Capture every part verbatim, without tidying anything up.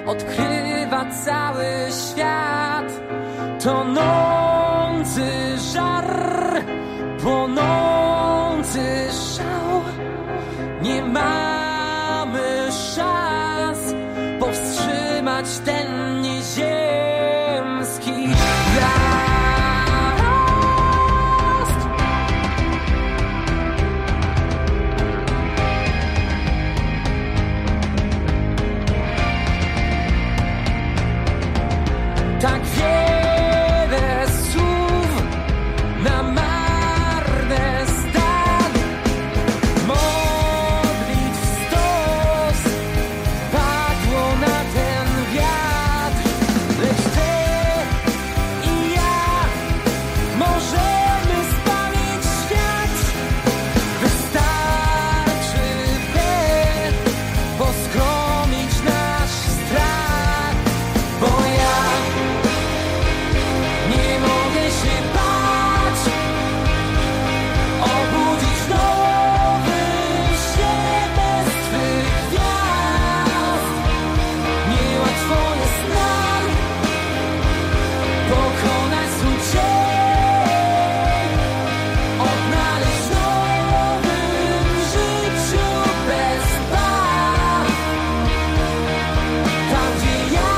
odkrywa cały świat. Tonący żar, płonący szał. Nie mamy szans powstrzymać ten nieziemski gwiazd. Tak wiele słów na marne zdanie, modlitw stos padło na ten wiatr, lecz ty i ja możemy spalić świat. Wystarczy, by poskromić nasz strach, bo ja nie mogę się bać, obudzić w nowym śnie bez twych gwiazd. Niełatwo jest nam pokonać swój cień, odnaleźć w nowym życiu bez barw. Tam gdzie ja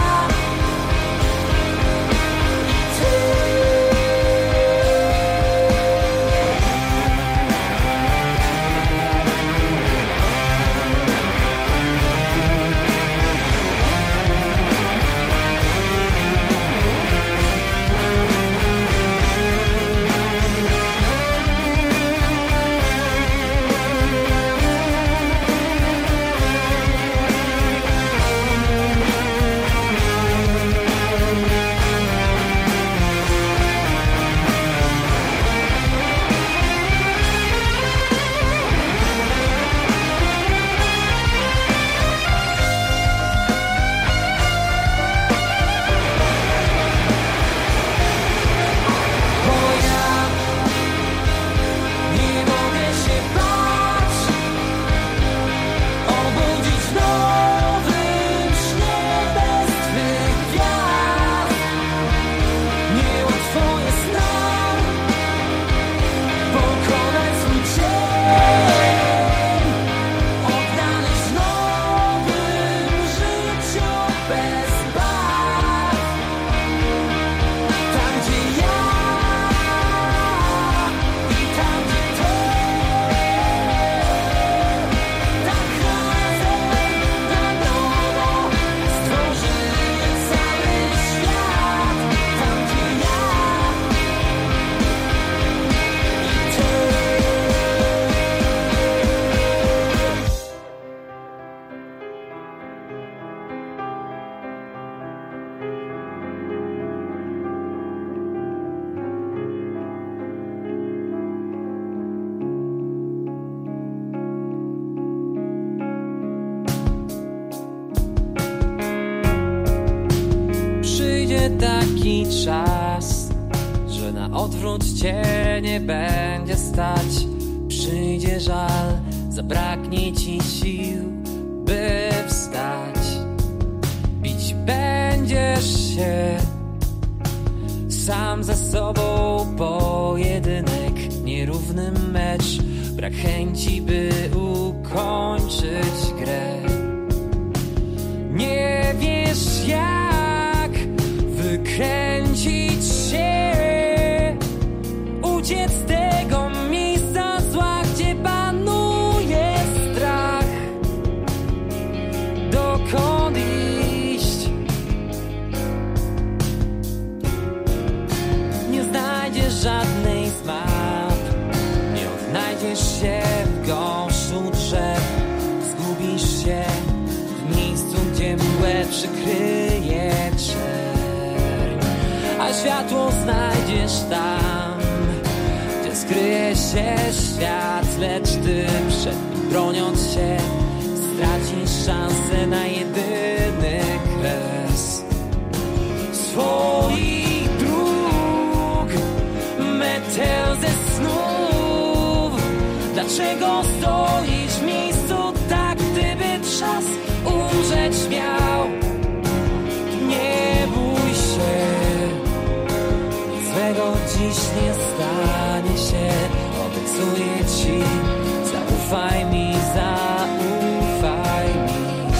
przyjdzie taki czas, że na odwrót cię nie będzie stać. Przyjdzie żal, zabraknie ci sił, by wstać. Bić będziesz się sam ze sobą, pojedynek, nierówny mecz, brak chęci, by ukończyć grę. Nie wiesz jak wykręcić się, uciec z tego miejsca zła, gdzie panuje strach. Dokąd iść? Nie znajdziesz żadnej z map, nie odnajdziesz się w gąszczu drzew. Zgubisz się w miejscu, gdzie mgłę przykryje czerń, a światło znajdziesz tam, gdzie skryje się świat. Lecz ty przed nim broniąc się stracisz szansę na jedyny kres swoich dróg, metę ze snów. Dlaczego stoisz w miejscu tak, gdyby czas umrzeć miał? dziś nie stanie się. Obiecuję ci, zaufaj mi, zaufaj mi.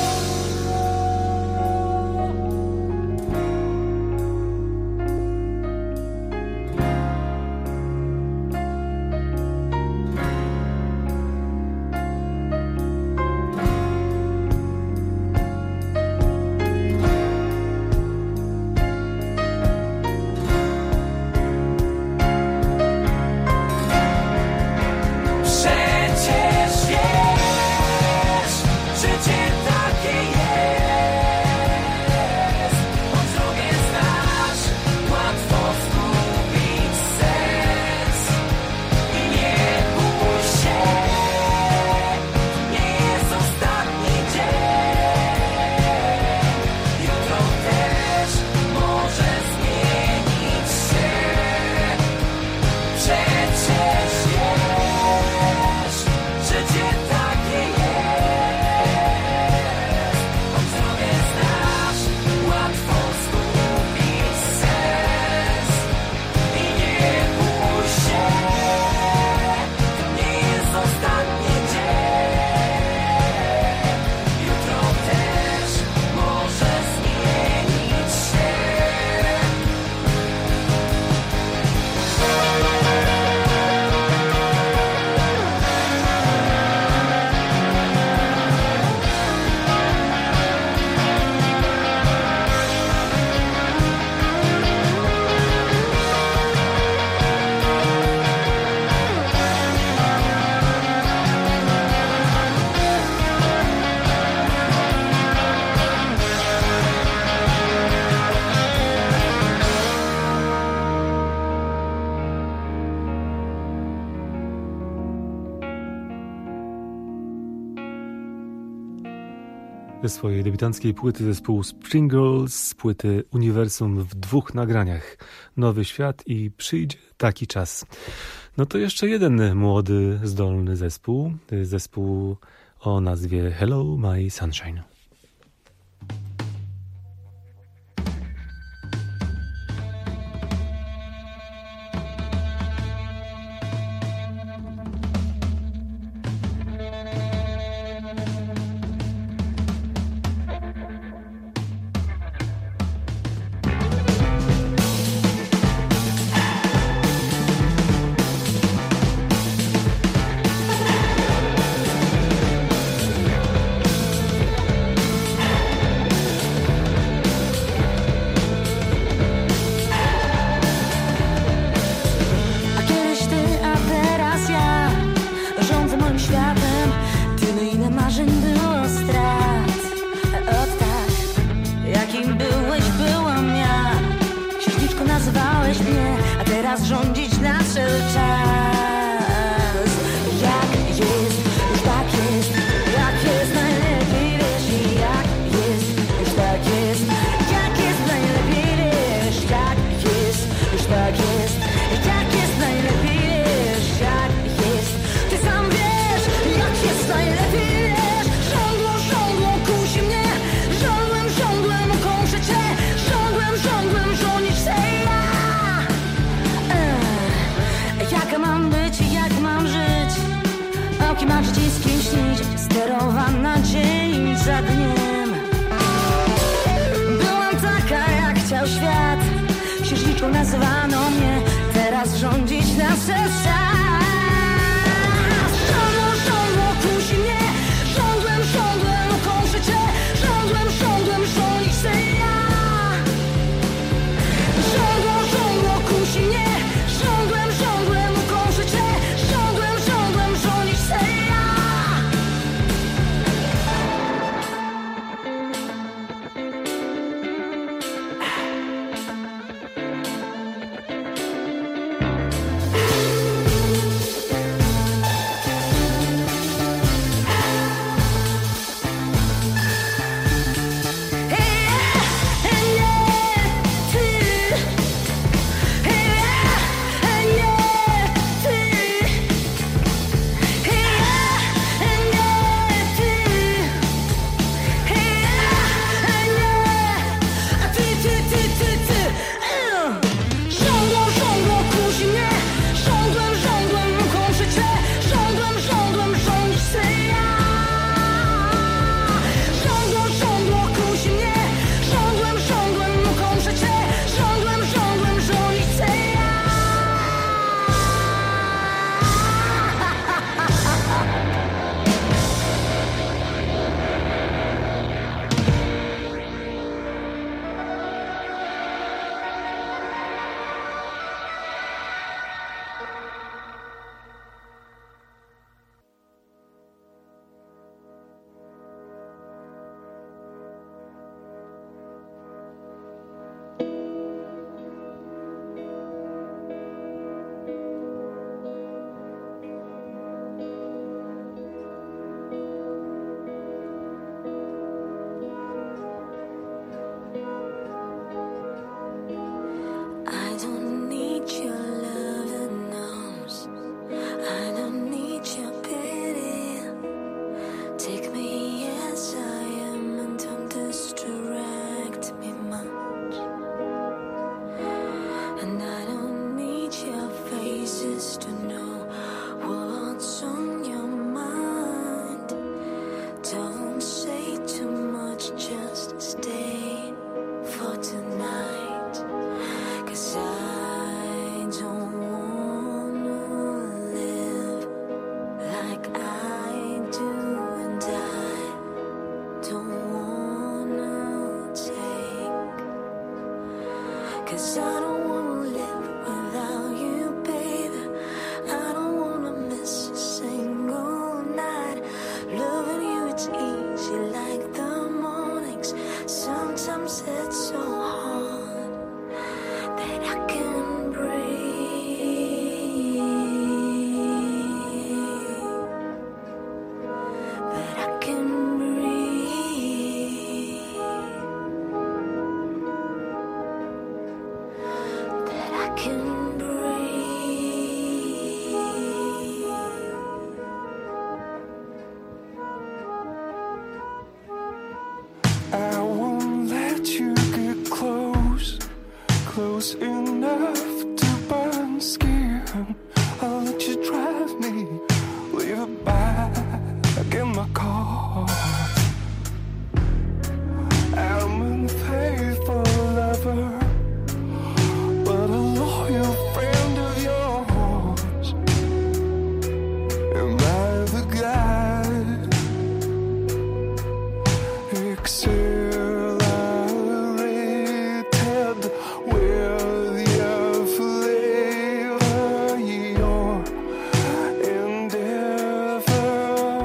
Ze swojej debiutanckiej płyty zespół Spring Girls, płyty Uniwersum w dwóch nagraniach. Nowy świat i przyjdzie taki czas. No to jeszcze jeden młody, zdolny zespół. Zespół o nazwie Hello My Sunshine. Nazywano mnie, teraz rządzić na serca. Żądło, żądło, kusi mnie. Żądłem, żądłem, ukończę cię. Żądłem, żądłem, rządzić chcę ja. Żądło, żądło, kusi mnie. Żądłem, żądłem, ukończę cię. Żądłem, żądłem, rządzić chcę ja. 'cause I don't wanna live without you, baby. I don't wanna miss a single night. Loving you, it's easy like the mornings. Sometimes it's so hard that I can breathe, but I can breathe, that I can breathe. I won't let you get close, close enough to burn skin. I'll let you drive me, leave it back in my car. I'm an unfaithful lover, but a loyal friend of yours. Am I the guide? Accelerated with your flavor, your endeavor,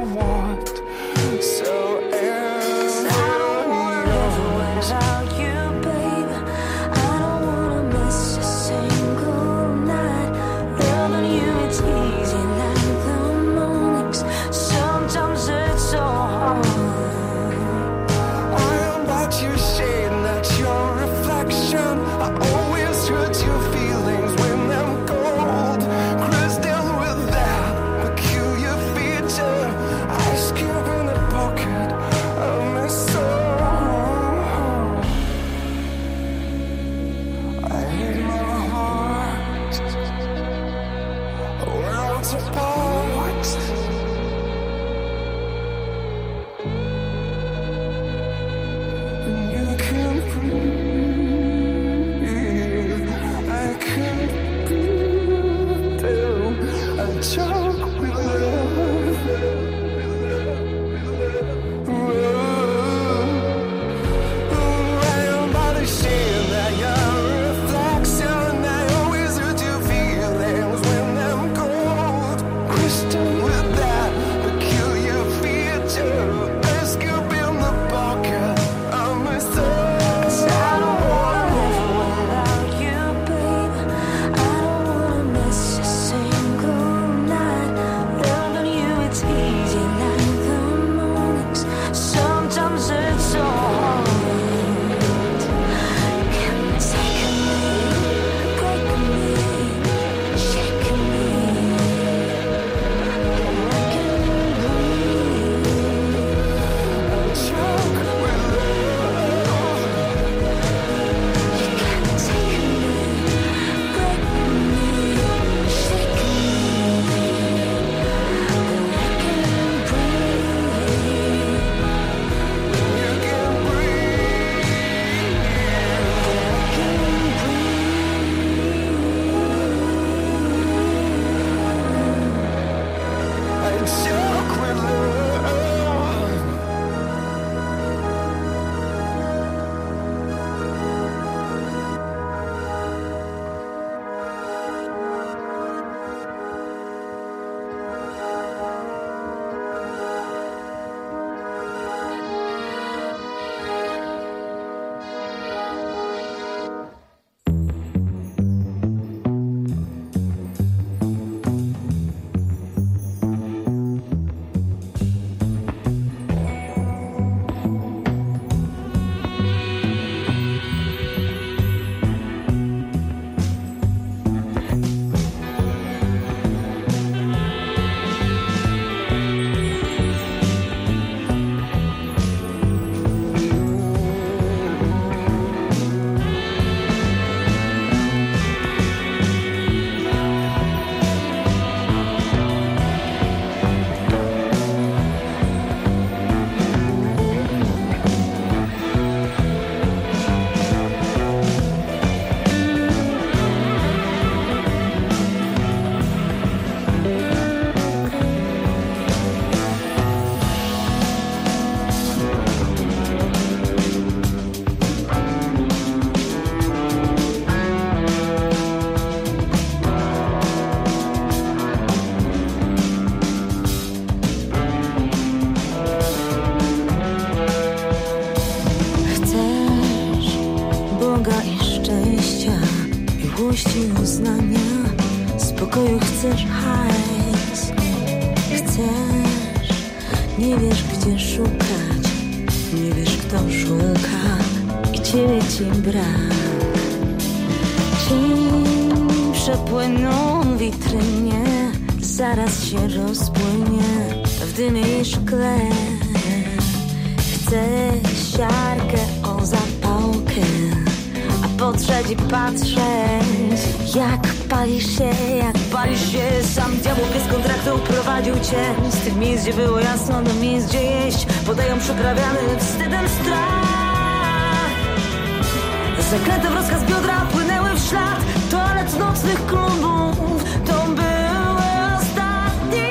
whatsoever. I don't wanna live without you, baby. I don't wanna miss a single night. Loving you, it's easy like the mornings. Sometimes it's so hard. I am but your shade, not your reflection. I always hurt your feelings when I'm cold. Crystal with that peculiar feature, ice cube in the pocket of my soul. I hate my heart, worlds apart. And you Boga i szczęścia, miłości i uznania. Spokoju chcesz hajs, chcesz, nie wiesz gdzie szukać, nie wiesz kto szuka i ciebie ci brak. Cień przepłynął w witrynie, zaraz się rozpłynie w dymie i szkle. Chcę siarkę o zapałkę, a po trzeci patrzeć jak palisz się, jak palisz się. Sam diabeł pies kontraktu prowadził cię z tych miejsc, gdzie było jasno, do miejsc, gdzie jeść podają przyprawiany wstydem strach. Zaklęte w rozkaz biodra płynęły w ślad toalet nocnych klubów. To były ostatni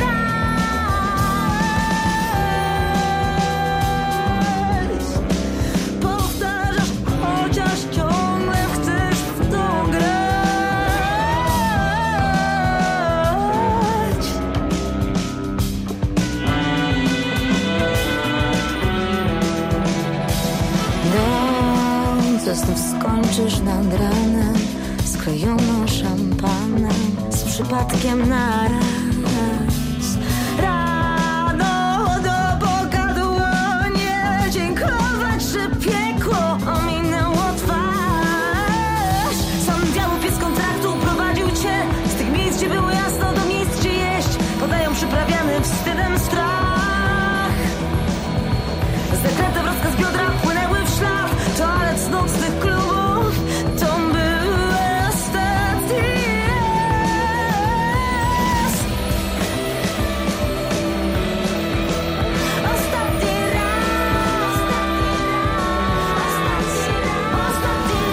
raz. Powtarzasz, chociaż ciągle chcesz w to grać. Do znów skończysz nad ranem, sklejono szampanem, z przypadkiem na raz. Rano do Boga dłonie, dziękować, że piekło ominęło twarz. Sam diabeł pies kontraktu prowadził cię z tych miejsc, gdzie było jasno, do miejsc, gdzie jeść podają przyprawiany wstydem strach. Zaklęte w rozkaz biodra płynęły w ślad toalet z nocnych klubów. To były ostatni raz. Ostatni raz. Ostatni raz. Ostatni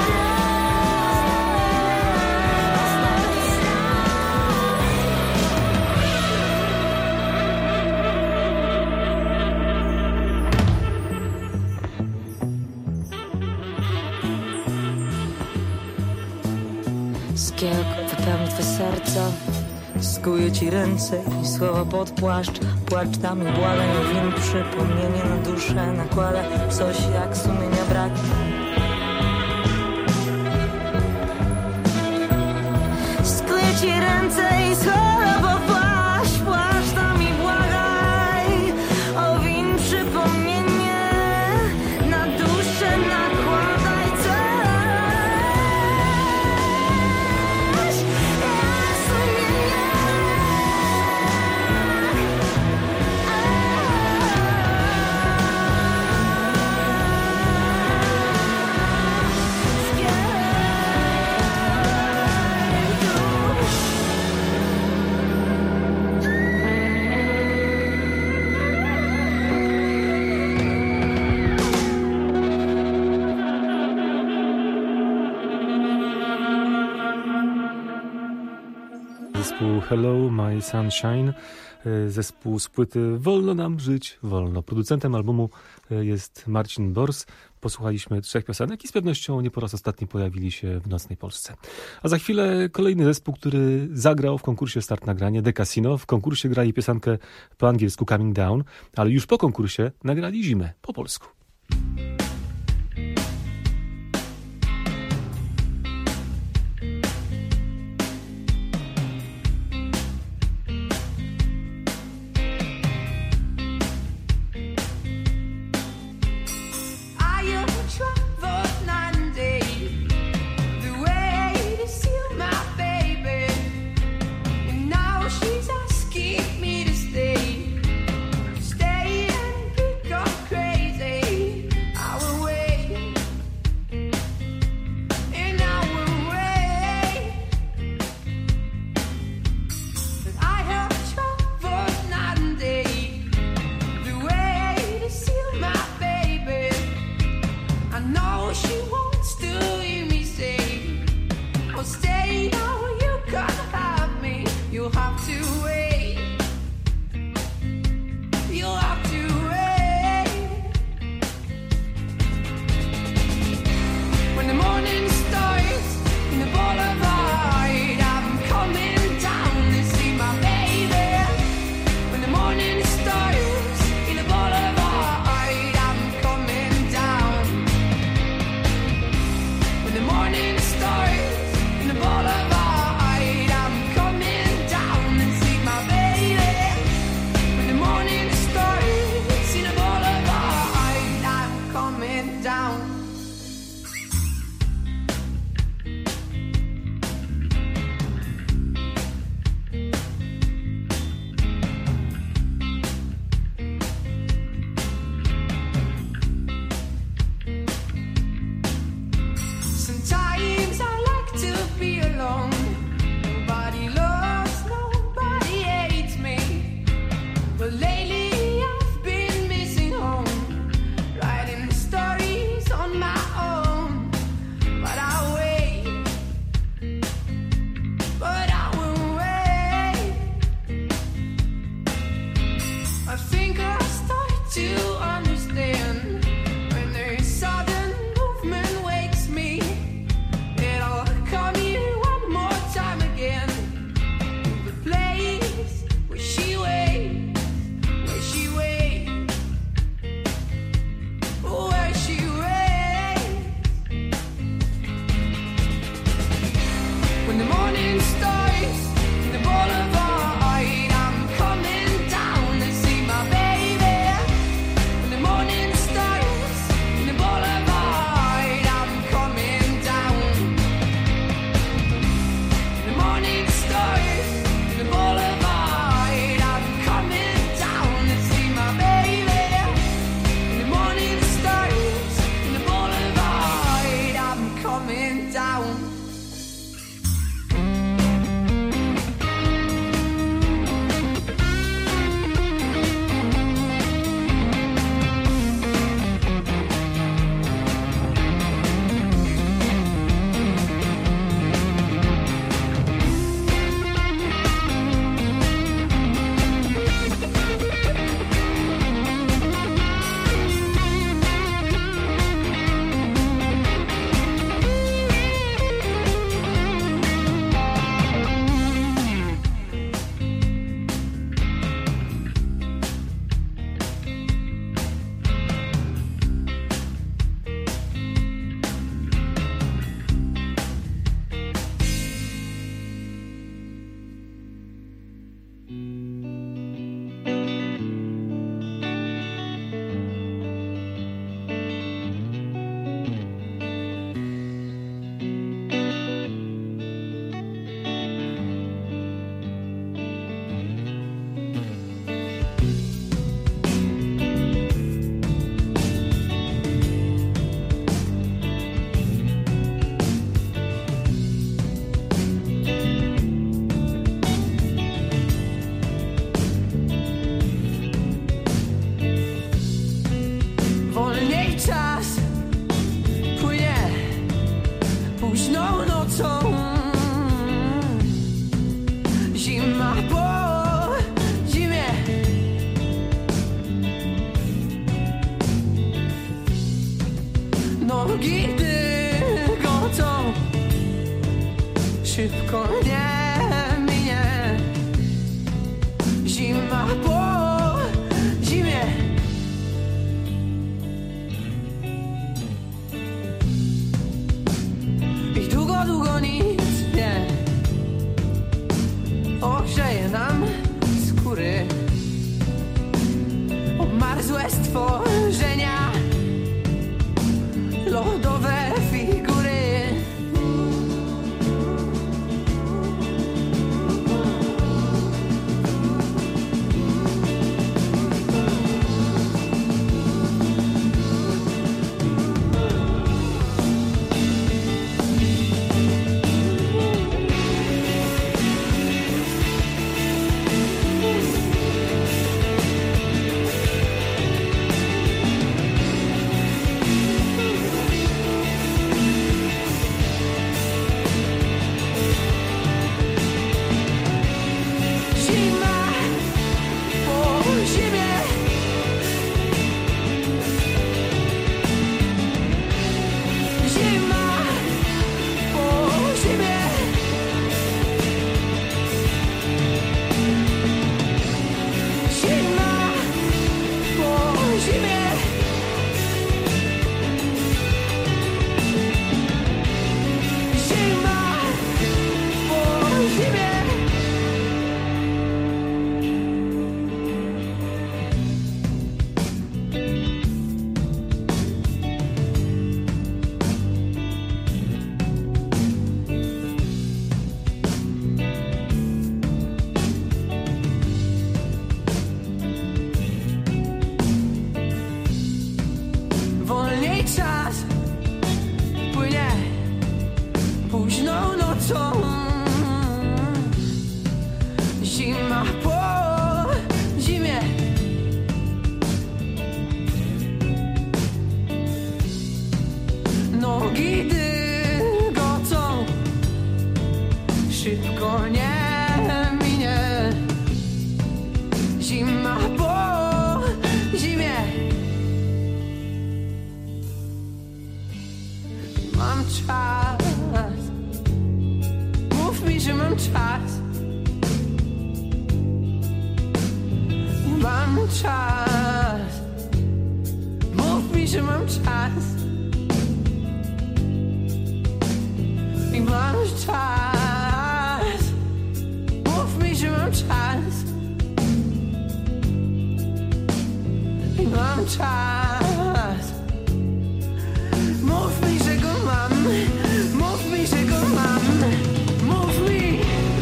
Zgiełk wypełni twe serce, skuje ci ręce i słowa pod płaszcz. Płacz tam i błagaj, w nim przypomnienie na duszę nakłada coś jak sumienia brak. Skuje ci ręce i słowa pod płaszcz. Płacz tam i błagaj, o win przypomnienie na duszę nakładaj coś. Zespół Hello My Sunshine, zespół z płyty Wolno nam żyć, wolno. Producentem albumu jest Marcin Bors. Posłuchaliśmy trzech piosenek i z pewnością nie po raz ostatni pojawili się w Nocnej Polsce. A za chwilę kolejny zespół, który zagrał w konkursie Start Nagranie, The Casino. W konkursie grali piosenkę po angielsku Coming Down, ale już po konkursie nagrali Zimę po polsku. Stay and pick up crazy. I down. Sometimes I like to be alone. Nobody loves, nobody hates me. But lately I've been missing home, writing stories on my own. But I'll wait, but I will wait. I think I start to understand when there's sudden movement wakes me. It'll come here one more time again. The place where she waits, where she waits, where she waits. When the morning starts in the boulevard, I'm coming down to see my baby. When the morning starts in the boulevard, I'm coming down. The morning starts in the boulevard, I'm coming down to see my baby. The morning starts in the boulevard, I'm coming down. Wolniej czas płynie późną nocą. Zima po zimie. Nogi dygotą. Szybko nie minie. Zima po zimie. I długo, długo nic nie ogrzeje nam skóry. Obmarzłe stworzenia, lodowe figury. drogi dygotą szybko nie minie. Zima po zimie. Mam czas, mów mi, że mam czas. Mam czas, mów mi, że mam czas. I mam czas, mów mi, że mam czas. I mam czas, mów mi, że go mam. Mów mi, że go mam. Mów mi.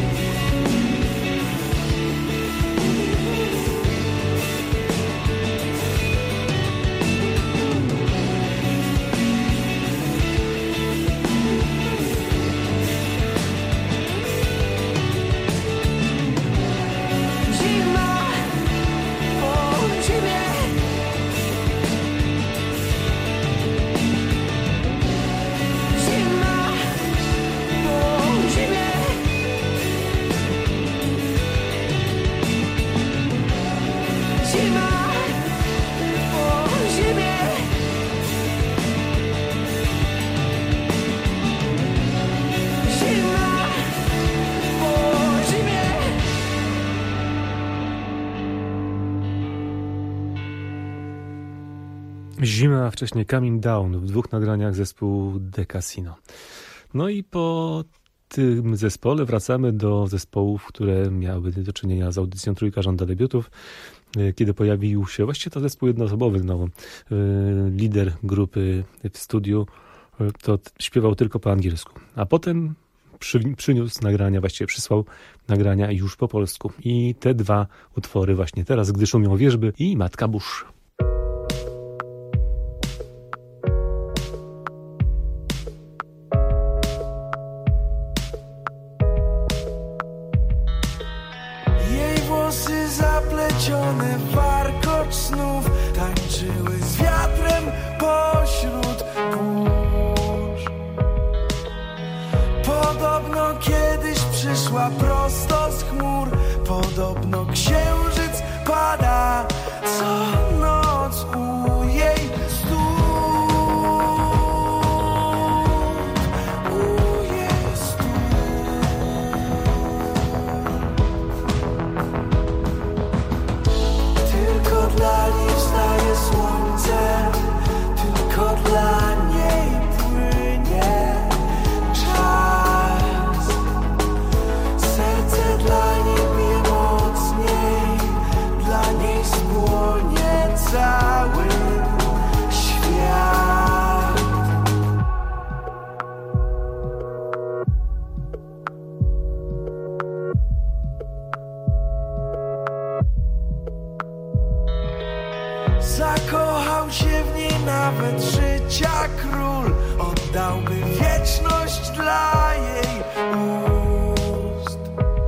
Zima, a wcześniej Coming Down w dwóch nagraniach zespół The Casino. No i po tym zespole wracamy do zespołów, które miały do czynienia z audycją Trójka Żąda debiutów, kiedy pojawił się właściwie to zespół jednoosobowy znowu. Lider grupy w studiu to śpiewał tylko po angielsku, a potem przy, przyniósł nagrania, właściwie przysłał nagrania już po polsku. I te dwa utwory właśnie teraz, Gdy szumią wierzby i Matka Burz. Zaplecione w warkocz snów tańczyły z wiatrem pośród burz. Podobno kiedyś przyszła prosto z chmur. Podobno księżyc pada co noc u jej stóp. U jej stóp. Tylko dla niej wstaje słońce, tylko dla niej płynie czas. Serce dla niej bije mocniej, dla niej spłonie cały świat. Zakochał się w niej nawet życia król. Oddałby wieczność dla jej ust.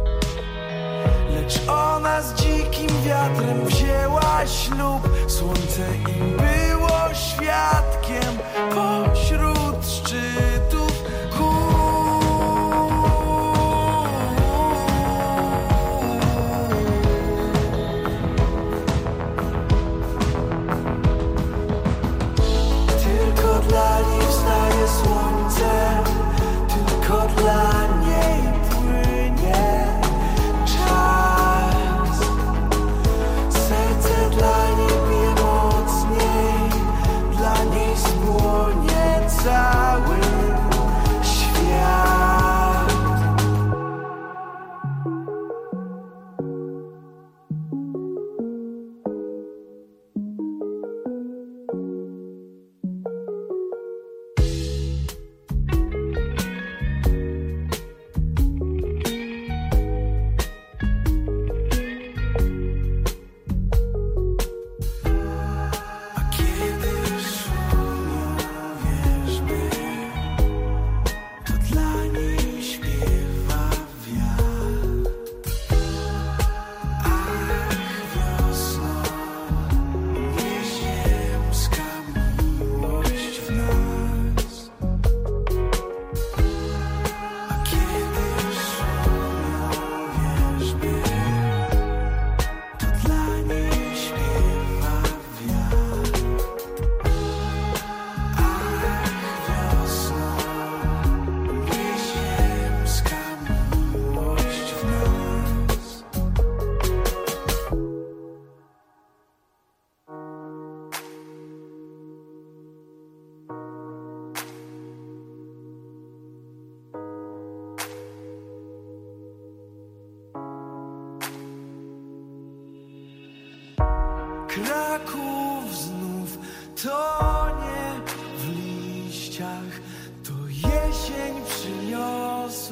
Lecz ona z dzikim wiatrem wzięła ślub. Słońce im było świadkiem pośród szczytów gór. Tylko dla niej wstaje słońce, tylko dla niej płynie czas. Serce dla niej bije mocniej, dla niej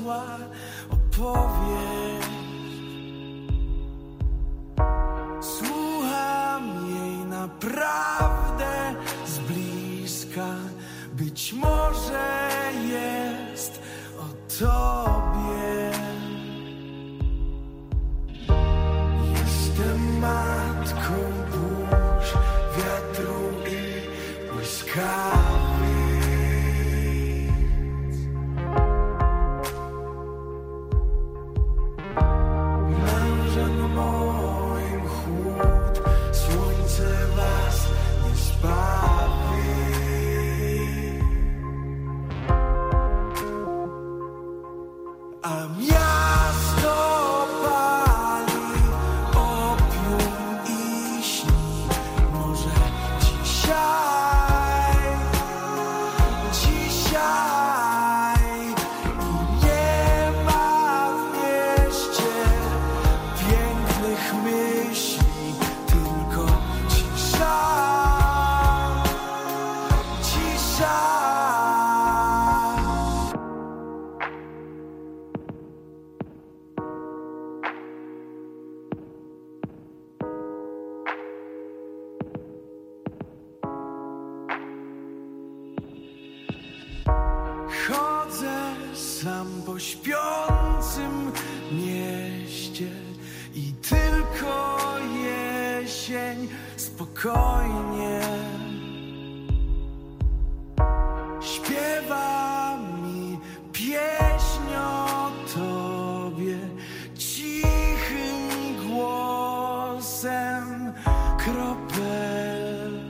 zła opowieść. Słucham jej naprawdę z bliska. Być może jest o tobie. Jestem matką burz, wiatru i błyskawic. Mężem moim chłód, słońce was nie zbawi. A miasto pali opium i śni. Może dzisiaj, dzisiaj i nie ma w mieście pięknych myśli, tylko cisza, cisza. Chodzę sam po śpiącym mieście i tylko jesień spokojnie śpiewa mi pieśń o tobie cichym głosem kropel.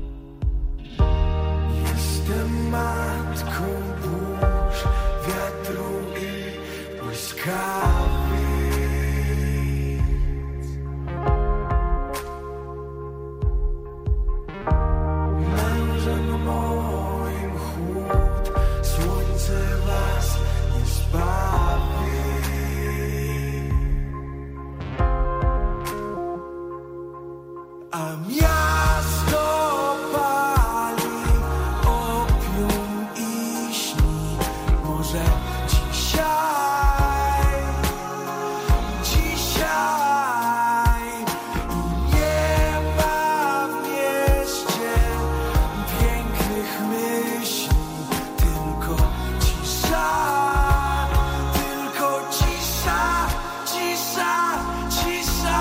Jestem matką burz, wiatru i błyskawic. Mężem moim chłód, słońce was nie zbawi. A miasto pali opium i śni. Może dzisiaj, dzisiaj i nie ma w mieście pięknych myśli, tylko cisza, tylko cisza, cisza, cisza.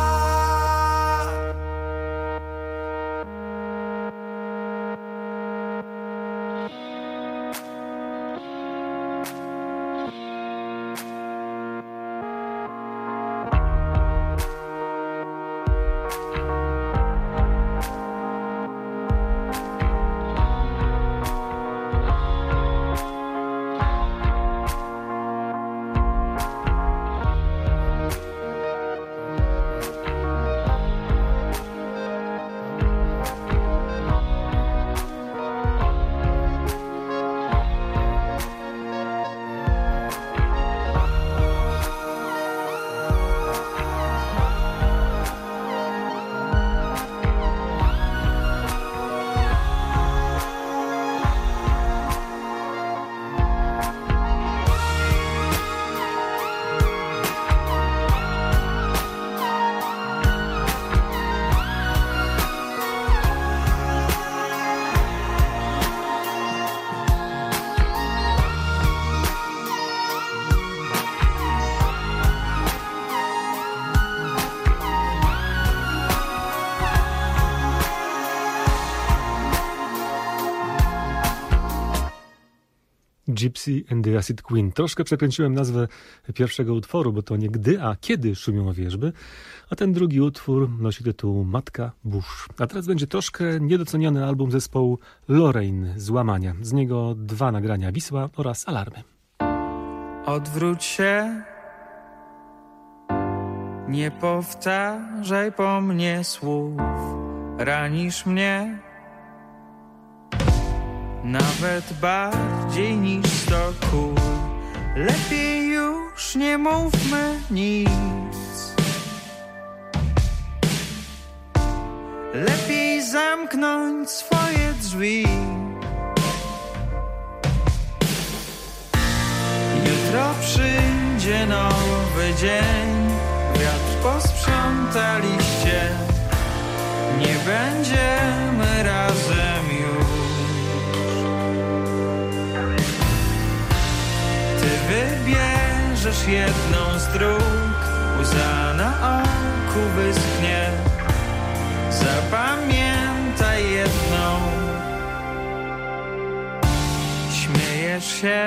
Gypsy and the Acid Queen. Troszkę przekręciłem nazwę pierwszego utworu, bo to nie gdy, a kiedy szumią wierzby, a ten drugi utwór nosi tytuł Matka Burz. A teraz będzie troszkę niedoceniony album zespołu Lorraine z Łamania. Z niego dwa nagrania, Wisła oraz Alarmy. Odwróć się, nie powtarzaj po mnie słów, ranisz mnie nawet bardziej niż sto kul. Lepiej już nie mówmy nic, lepiej zamknąć swoje drzwi. Jutro dzień, wiatr posprzątaliście. Nie będziemy razem już. Ty wybierzesz jedną z dróg, łza na oku wyschnie. Zapamiętaj jedną. Śmiejesz się,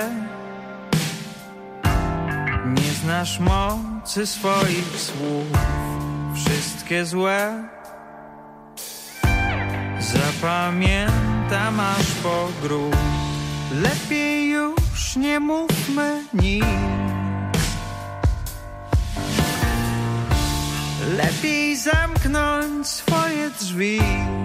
nie znasz mocy swoich słów. Wszystkie złe zapamiętam aż po grób. Lepiej już nie mówmy nic. Lepiej zamknąć swoje drzwi.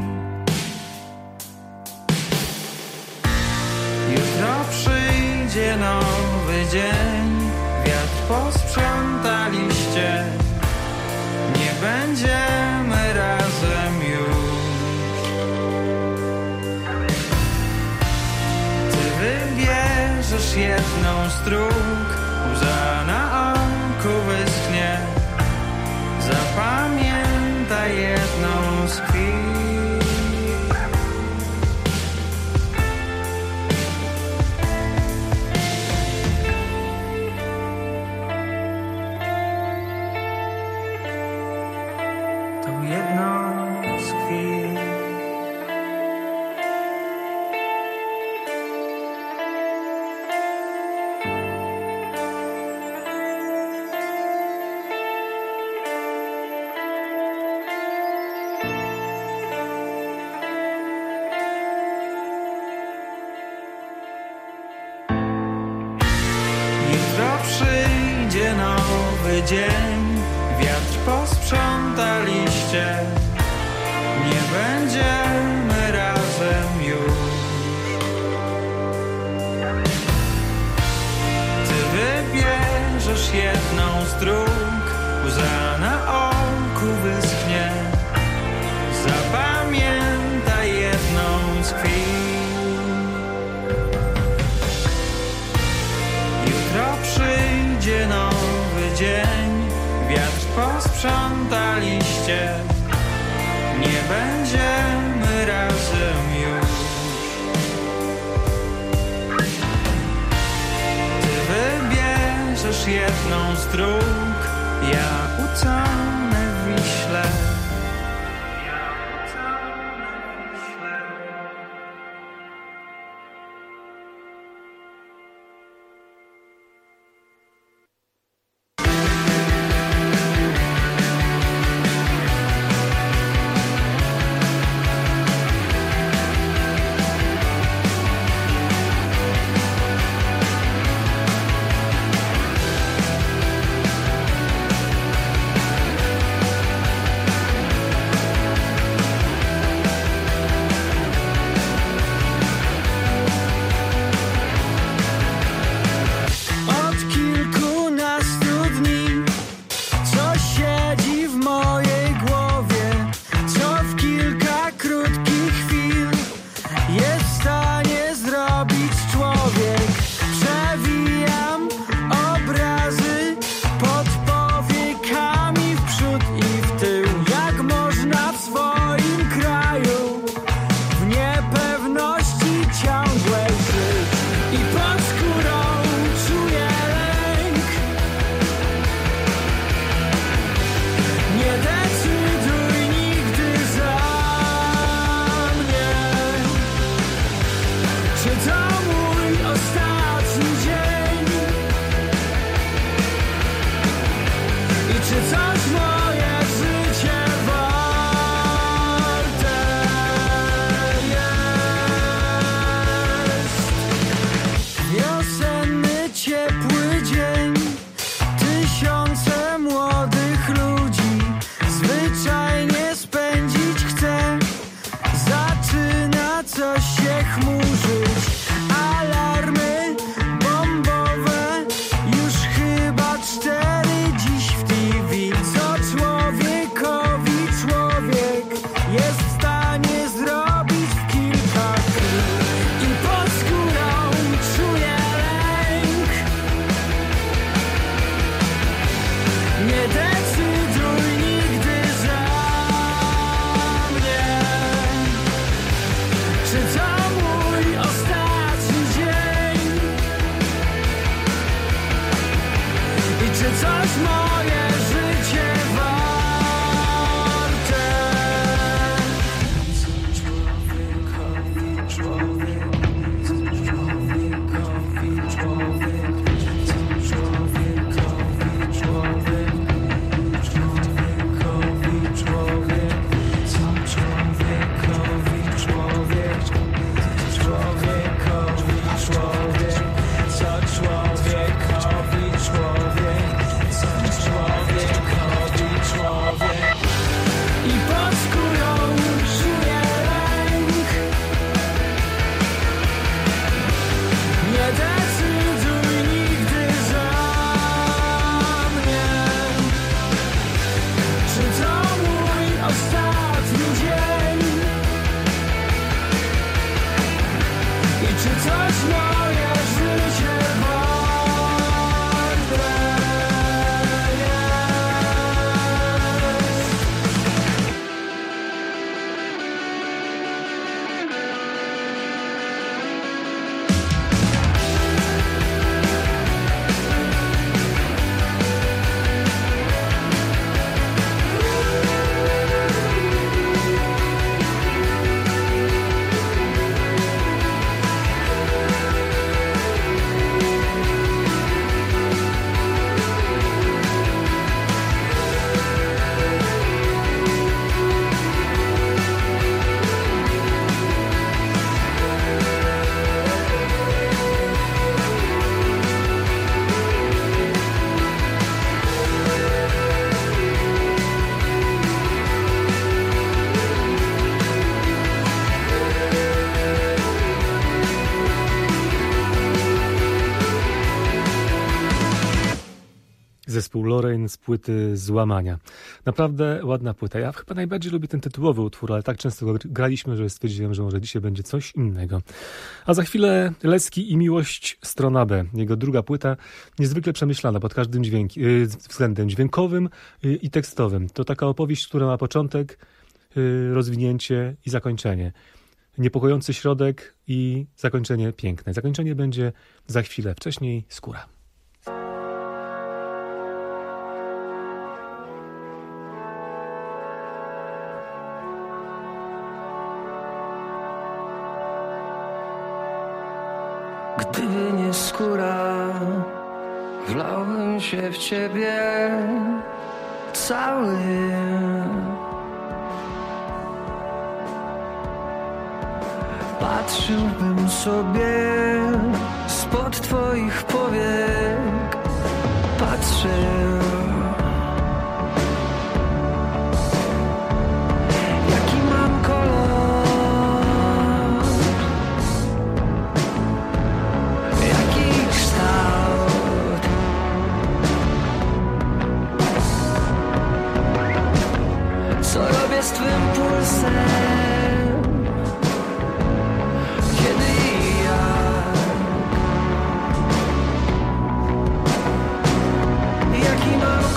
Jutro przyjdzie nowy dzień, wiatr posprzątaliście. Nie będziemy razem już. Ty wybierzesz jedną z dróg, łza na oku wyschnie. Zapamiętaj jedną z chwil. Tą jedną z chwil. Przyjdzie nowy dzień, wiatr posprzątaliście. Nie będziemy razem już. Ty wybierzesz jedną z dróg, łza na oku wyschnie. Zapamiętaj jedną z chwil. Jutro przyjdzie nowy dzień, wiatr posprzątaliście. Nie będziemy razem już. Ty wybierzesz jedną z dróg, ja utonę w Wiśle. choć moje życie warte Zespół Lorraine z płyty Złamania. Naprawdę ładna płyta. Ja chyba najbardziej lubię ten tytułowy utwór, ale tak często go graliśmy, że stwierdziłem, że może dzisiaj będzie coś innego. A za chwilę Leski i Miłość, strona B. Jego druga płyta, niezwykle przemyślana pod każdym dźwięk, yy, względem dźwiękowym yy, i tekstowym. To taka opowieść, która ma początek, yy, rozwinięcie i zakończenie. Niepokojący środek i zakończenie piękne. Zakończenie będzie za chwilę. Wcześniej Skóra. Gdyby nie skóra, wlałbym się w ciebie cały. Patrzyłbym sobie spod twoich powiek, patrzył. Jaki mam kolor, jaki kształt, co robię z twym pulsem. Jaki mam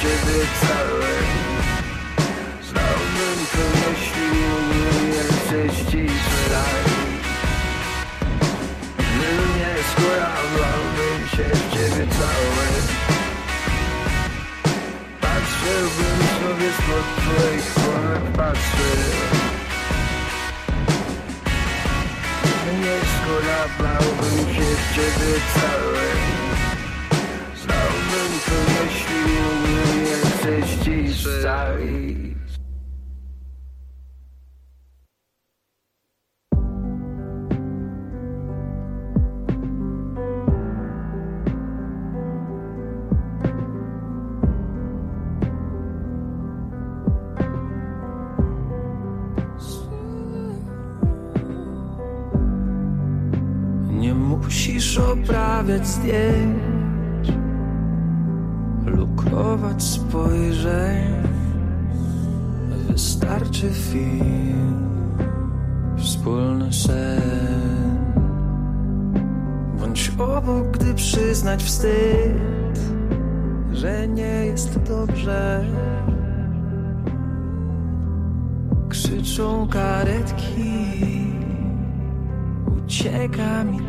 ciebie cały. Znałbym to, jeśli mógłbym więcej ścisłej. Gdybym nie skórałbym się w ciebie cały. Patrzyłbym sobie spod twoich powiek, patrzył. Nie skórałbym się w ciebie cały. Znałbym to, jeśli mógłbym więcej ścisłej. Nie musisz oprawiać zdjęć, lukrować spojrzeń. Wystarczy film, wspólny sen. Bądź obok, gdy przyznać wstyd, że nie jest dobrze. Krzyczą karetki, ucieka mi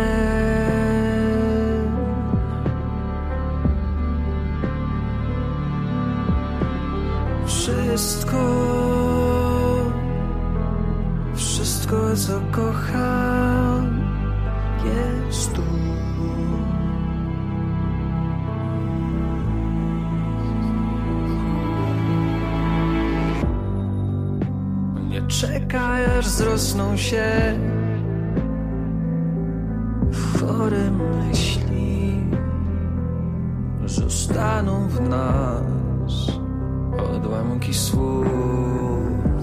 tlen. Wszystko, wszystko co kocham jest tu. Nie czekaj, aż zrosną się chore myśli, zostaną w nas odłamki słów.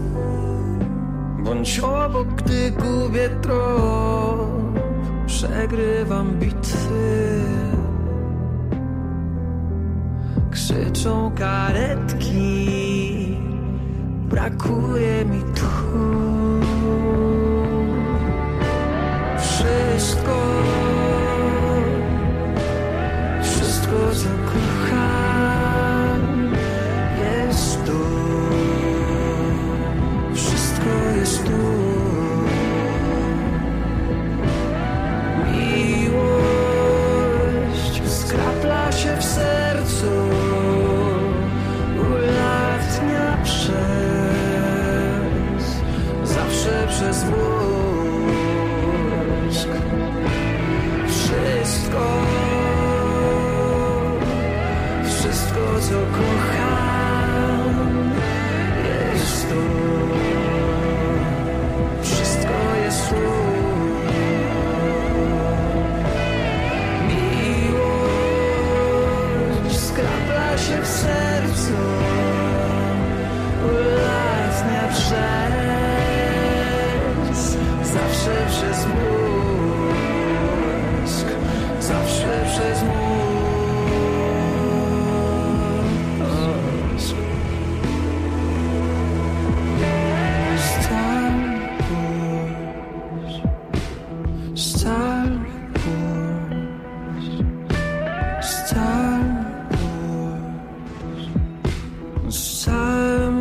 Bądź obok, gdy gubię trop, przegrywam bitwy. Krzyczą karetki, brakuje mi tchu. Wszystko, wszystko co kocham jest tu. Wszystko jest tu. Miłość skrapla się w sercu, ulatnia przez, zawsze przez mózg. Wszystko, wszystko co kocham jest tu. Wszystko jest tu. Miłość skrapla się w sercu, ulatnia przez, zawsze przez mózg. Zawsze przez mózg. Star Wars, Star Wars, Star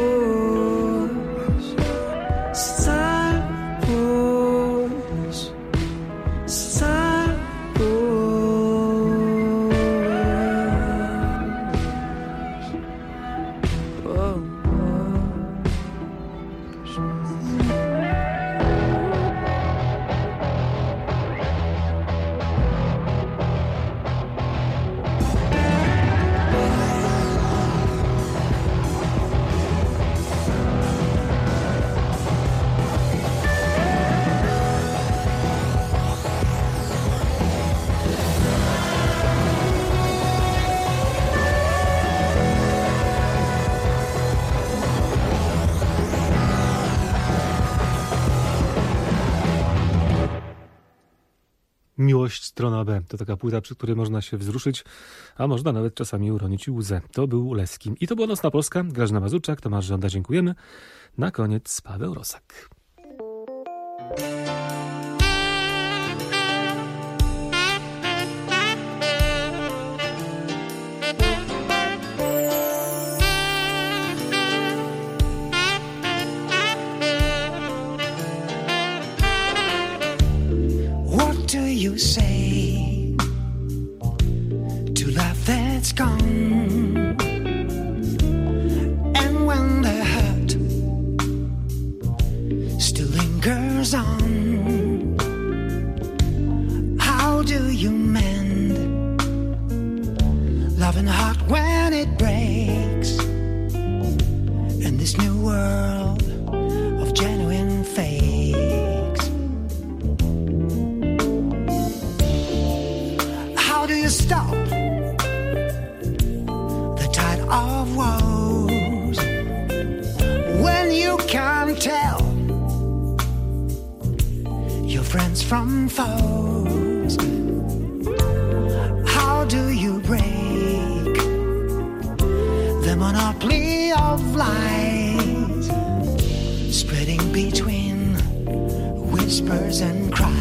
Wars, Star Wars, Star Wars. Oh, Miłość, strona B. To taka płyta, przy której można się wzruszyć, a można nawet czasami uronić łzę. To był Leski. I to była Nocna Polska. Grażyna Mazurczak, Tomasz Żąda, dziękujemy. Na koniec Paweł Rosak. of woes. When you can't tell your friends from foes, how do you break the monopoly of lies, spreading between whispers and cries?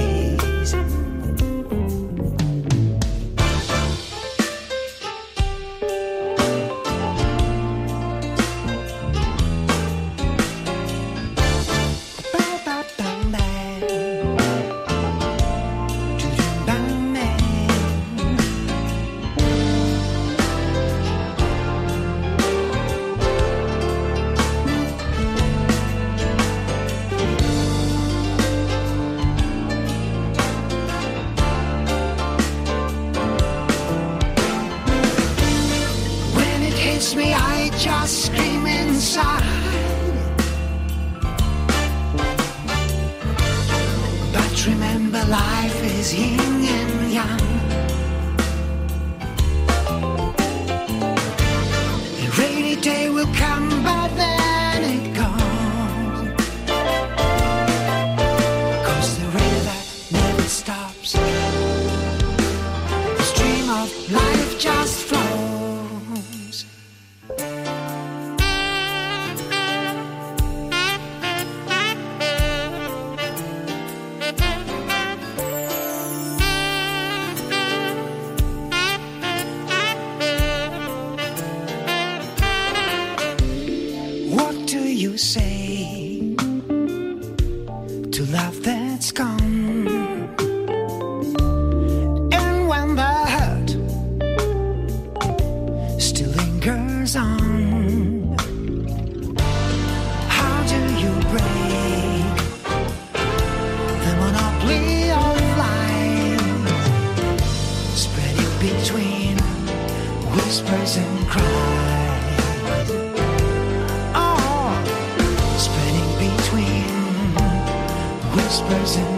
Me, I just scream inside. But remember, life is yin and yang. A rainy day will come, but then it goes. 'Cause the river never stops. The stream of life just flows. You say to love that's gone, and when the hurt still lingers on, how do you break the monopoly of life, spreading between whispers and cries? Whispers and